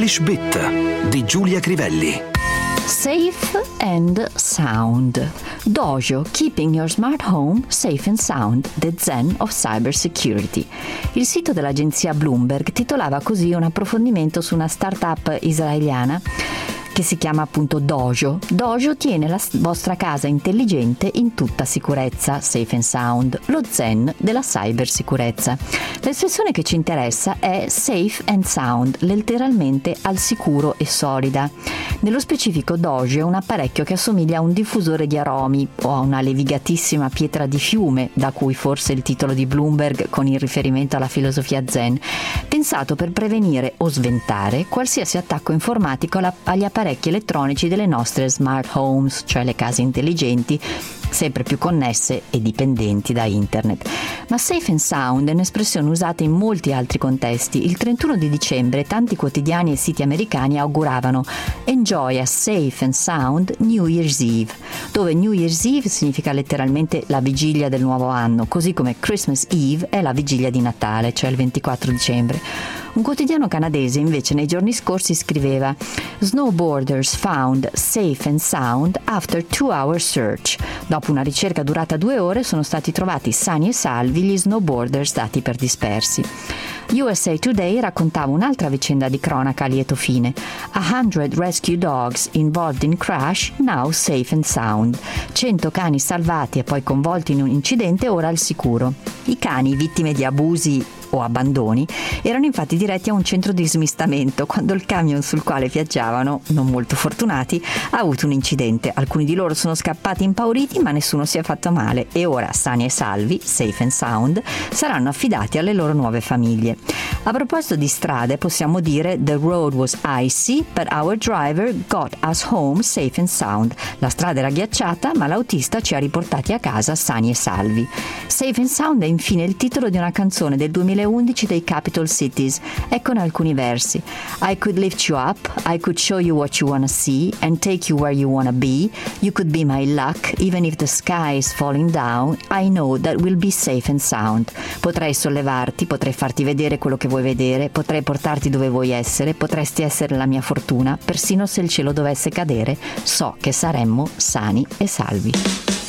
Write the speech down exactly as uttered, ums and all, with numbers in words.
English Bit di Giulia Crivelli. Safe and Sound. Dojo, keeping your smart home safe and sound, the zen of cybersecurity. Il sito dell'agenzia Bloomberg titolava così un approfondimento su una startup israeliana che si chiama appunto Dojo. Dojo tiene la vostra casa intelligente in tutta sicurezza, safe and sound, lo zen della cybersicurezza. L'espressione che ci interessa è safe and sound, letteralmente al sicuro e solida. Nello specifico Dojo è un apparecchio che assomiglia a un diffusore di aromi o a una levigatissima pietra di fiume, da cui forse il titolo di Bloomberg con il riferimento alla filosofia zen, pensato per prevenire o sventare qualsiasi attacco informatico agli apparecchi elettronici delle nostre smart homes, cioè le case intelligenti, sempre più connesse e dipendenti da internet. Ma safe and sound è un'espressione usata in molti altri contesti. Il trentuno di dicembre tanti quotidiani e siti americani auguravano "Enjoy a safe and sound New Year's Eve", dove New Year's Eve significa letteralmente la vigilia del nuovo anno, così come Christmas Eve è la vigilia di Natale, cioè il ventiquattro dicembre. Un quotidiano canadese invece nei giorni scorsi scriveva "Snowboarders found safe and sound after two hour search". Dopo una ricerca durata due ore sono stati trovati sani e salvi gli snowboarder dati per dispersi. U S A Today raccontava un'altra vicenda di cronaca a lieto fine. A hundred rescue dogs involved in crash now safe and sound. Cento cani salvati e poi coinvolti in un incidente ora al sicuro. I cani, vittime di abusi o abbandoni, erano infatti diretti a un centro di smistamento quando il camion sul quale viaggiavano, non molto fortunati, ha avuto un incidente. Alcuni di loro sono scappati impauriti, ma nessuno si è fatto male e ora, sani e salvi, safe and sound, saranno affidati alle loro nuove famiglie. A proposito di strade, possiamo dire "The road was icy, but our driver got us home safe and sound". La strada era ghiacciata, ma l'autista ci ha riportati a casa sani e salvi. Safe and sound è infine il titolo di una canzone del duemilaundici dei Capital Cities. Eccone alcuni versi. I could lift you up, I could show you what you wanna see and take you where you wanna be. You could be my luck, even if the sky is falling down, I know that we'll be safe and sound. Potrei sollevarti, potrei farti vedere quello che vuoi vedere, potrei portarti dove vuoi essere, potresti essere la mia fortuna, persino se il cielo dovesse cadere, so che saremmo sani e salvi.